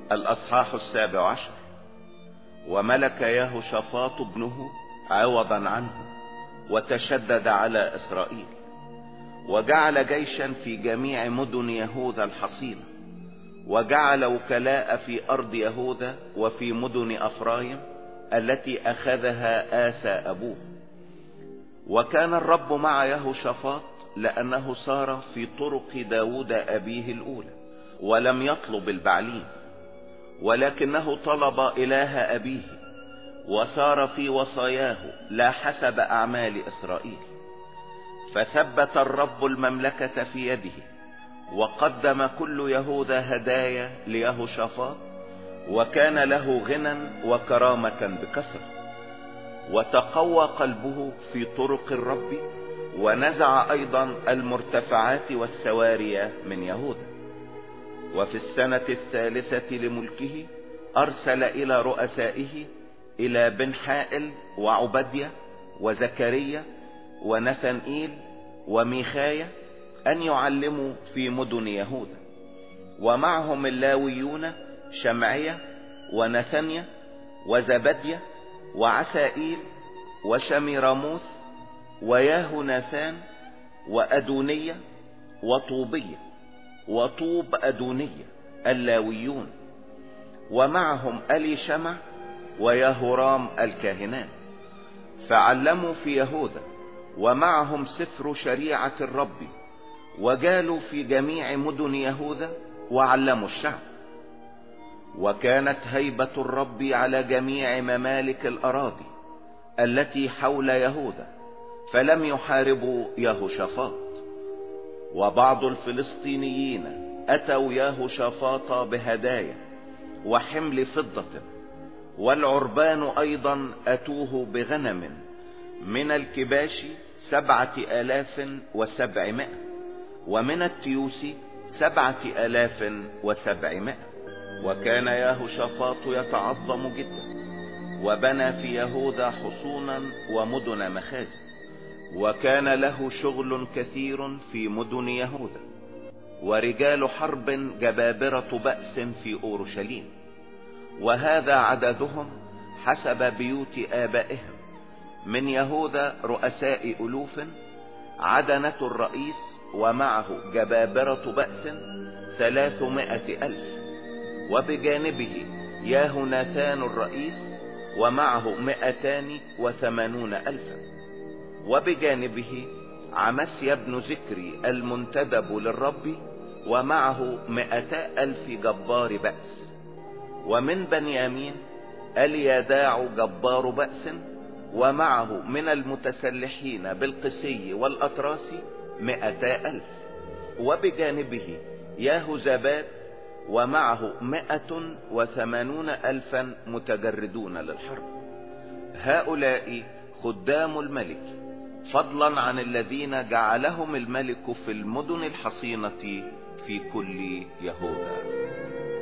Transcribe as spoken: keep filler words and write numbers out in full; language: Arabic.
الأصحاح السابع عشر. وملك يهوشافاط ابنه عوضا عنه وتشدد على إسرائيل، وجعل جيشا في جميع مدن يهوذا الحصينة، وجعل وكلاء في أرض يهوذا وفي مدن أفرايم التي أخذها آسى أبوه. وكان الرب مع يهوشافاط لأنه سار في طرق داود أبيه الأولى، ولم يطلب البعليم، ولكنه طلب إله أبيه وسار في وصاياه لا حسب أعمال إسرائيل. فثبت الرب المملكة في يده، وقدم كل يهوذا هدايا ليهوشافاط، وكان له غنى وكرامة بكثرة. وتقوى قلبه في طرق الرب، ونزع أيضا المرتفعات والسواري من يهوذا. وفي السنة الثالثة لملكه أرسل إلى رؤسائه، إلى بن حائل وعبدية وزكريا ونثنئيل وميخايا، أن يعلموا في مدن يهوذا. ومعهم اللاويون شمعية ونثنيا وزبدية وعسائيل وشميراموث وياهوناثان وأدونية وطوبية وطوب أدونية اللاويون. ومعهم أليشمع ويهورام الكاهنان، فعلموا في يهوذا، ومعهم سفر شريعة الرب، وجالوا في جميع مدن يهوذا وعلموا الشعب. وكانت هيبة الرب على جميع ممالك الأراضي التي حول يهوذا، فلم يحاربوا يهوشافاط. وبعض الفلسطينيين أتوا يهوشافاط بهدايا وحمل فضة، والعربان أيضا أتوه بغنم من الكباش سبعة آلاف وسبعمائة، ومن التيوس سبعة آلاف وسبعمائة. وكان يهوشافاط يتعظم جدا، وبنى في يهوذا حصونا ومدن مخازن، وكان له شغل كثير في مدن يهوذا، ورجال حرب جبابرة بأس في أورشليم. وهذا عددهم حسب بيوت آبائهم: من يهوذا رؤساء ألوف، عدنة الرئيس ومعه جبابرة بأس ثلاثمائة ألف، وبجانبه ياهوناثان الرئيس ومعه مئتان وثمانون ألفا، وبجانبه عمسيا بن ذكري المنتدب للرب ومعه مئتا ألف جبار بأس. ومن بنيامين اليداع جبار بأس، ومعه من المتسلحين بالقسي والأطراس مئتا ألف، وبجانبه ياهوزاباد ومعه مئة وثمانون ألفا متجردون للحرب. هؤلاء خدام الملك، فضلا عن الذين جعلهم الملك في المدن الحصينة في كل يهوذا.